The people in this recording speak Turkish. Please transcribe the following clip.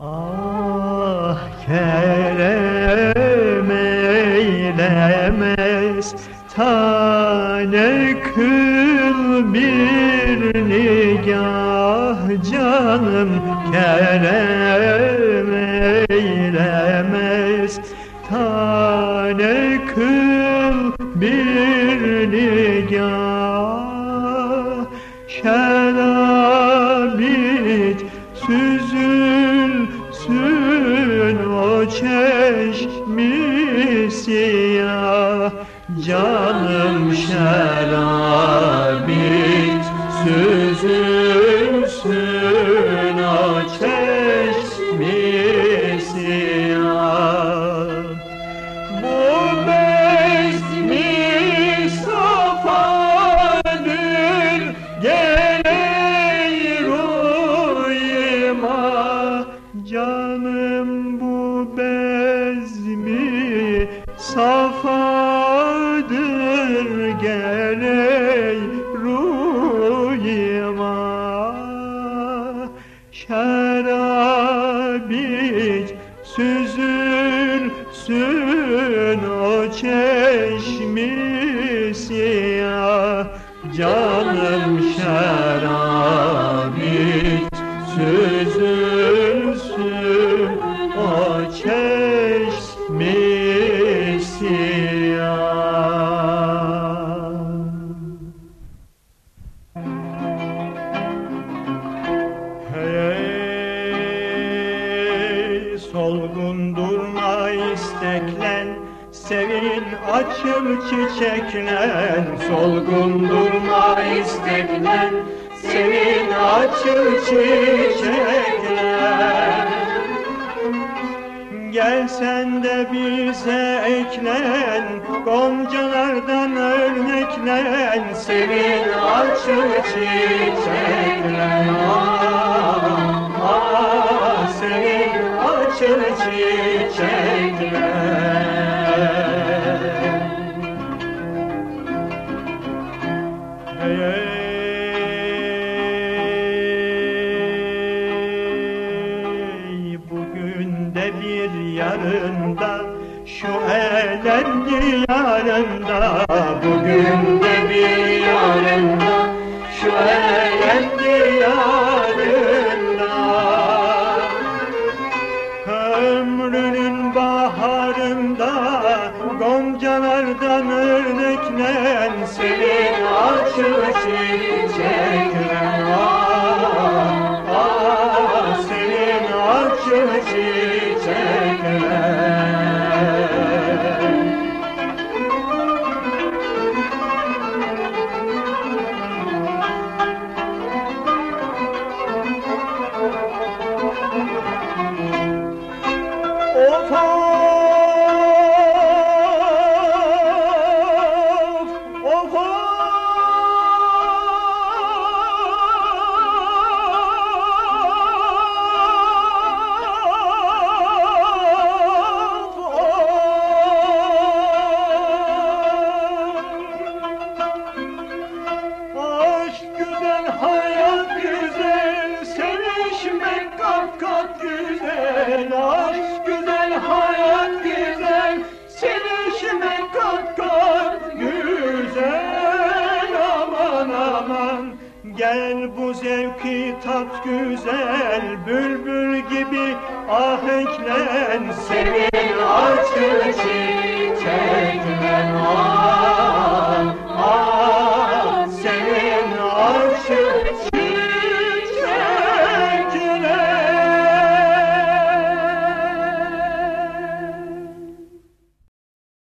Ah kerem eylemez tane kıl bir nigah canım, kerem eylemez tane kıl bir nigah. Şerabit süzülsün o çeşmi siyah canım, şerabit süzülsün o çeşmi siyah. Bu bezmi safadır geley ruyuma canım, bu bezmi safadır geley ruyuma. Şerabit süzülsün o çeşmi siyah canım, şerabit süzülsün o çeşmi siyah. Hey solgun durma isteklen, sevin açıl çiçeklen. Solgun durma isteklen, sevin açıl çiçeklen. Gel sen de bize eklen, goncalardan örneklen. Sevin açıl çiçeklen, sevin açıl çiçeklen. Bugün de bir yarında şu elem diyarında, bugün de bir yarında şu elem diyarında. Ömrünün baharında goncalardan örneklen. Sevin açıl çiçeklen, sevin açıl çiçeklen. Of of of aşk güzel, hayat güzel, sevişmek kat kat güzel. Aşk güzel, hayat güzel, sevişmek kat kat güzel. Aman aman gel bu zevki tat güzel, bülbül gibi ahenklen. Sevin açıl